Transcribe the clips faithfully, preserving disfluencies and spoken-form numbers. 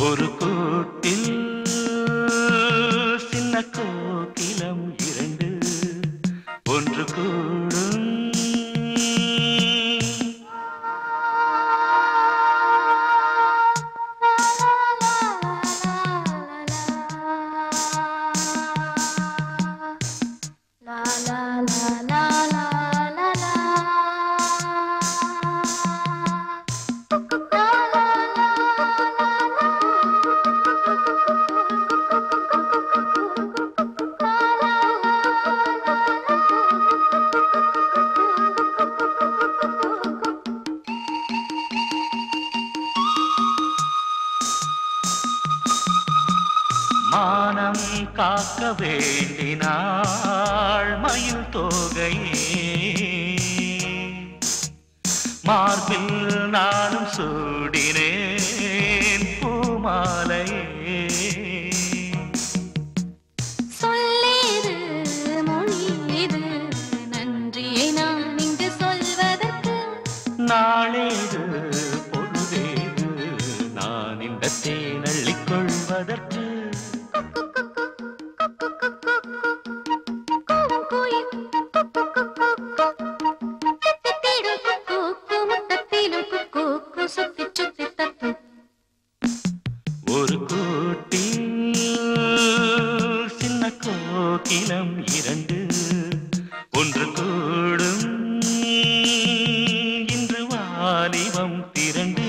ஒரு கூட்டில் சின்ன கோகிலம் இரண்டு ஒன்று கூடும். மானம் காக்க வேண்டினாள் மயில் தோகையே, மார்பில் நானும் சூடினேன் பூமாலையே. சொல்லேது மொழியேது நன்றியை நான் இங்கு சொல்வதற்கு, நாளேது பொழுதேது நான் இந்த தேனள்ளிக் கொள்வதற்கு. ஒரு கூட்டில் சின்ன கோகிலம் இரண்டு ஒன்று கூடும். இன்று வாலிபம் திரண்டு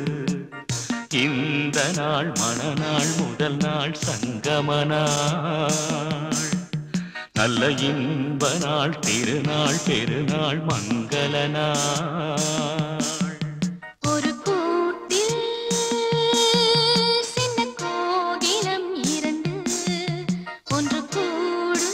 இந்த நாள் மணநாள் முதல் நாள் சங்கம நாள், நல்ல இன்ப நாள் திருநாள் பெருநாள் மங்கள நாள். ஒரு கூட்டில் சின்ன கோகிலம் இரண்டு ஒன்று கூடும்.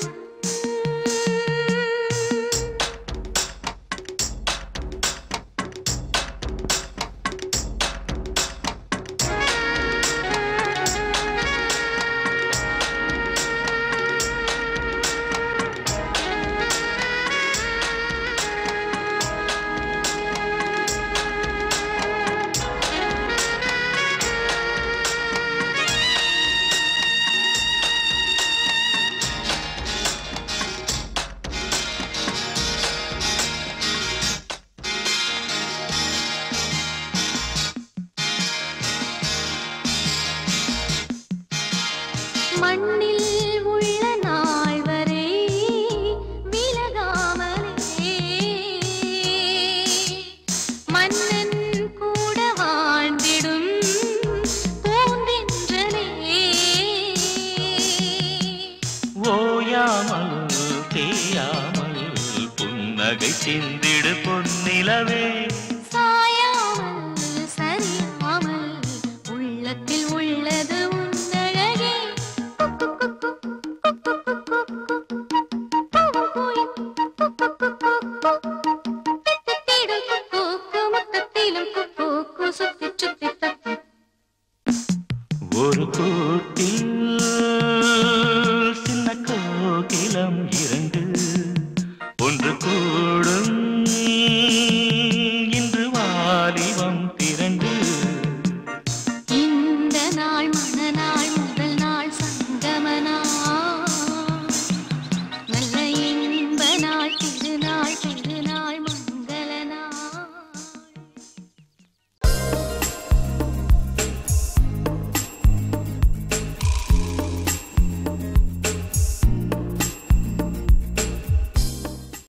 மண்ணில் உள்ள நாள் வரை விலகாமலே மன்னன் கூட வாழ்ந்திடும் பூந்தென்றலே. ஓயாமல் தேயாமல் புன்னகை சிந்திடு பொன்னிலவே, சாயாமல் சரியாமல் உள்ளத்தில் உள்ளது உன்னழகே. ஒரு கூட்டில்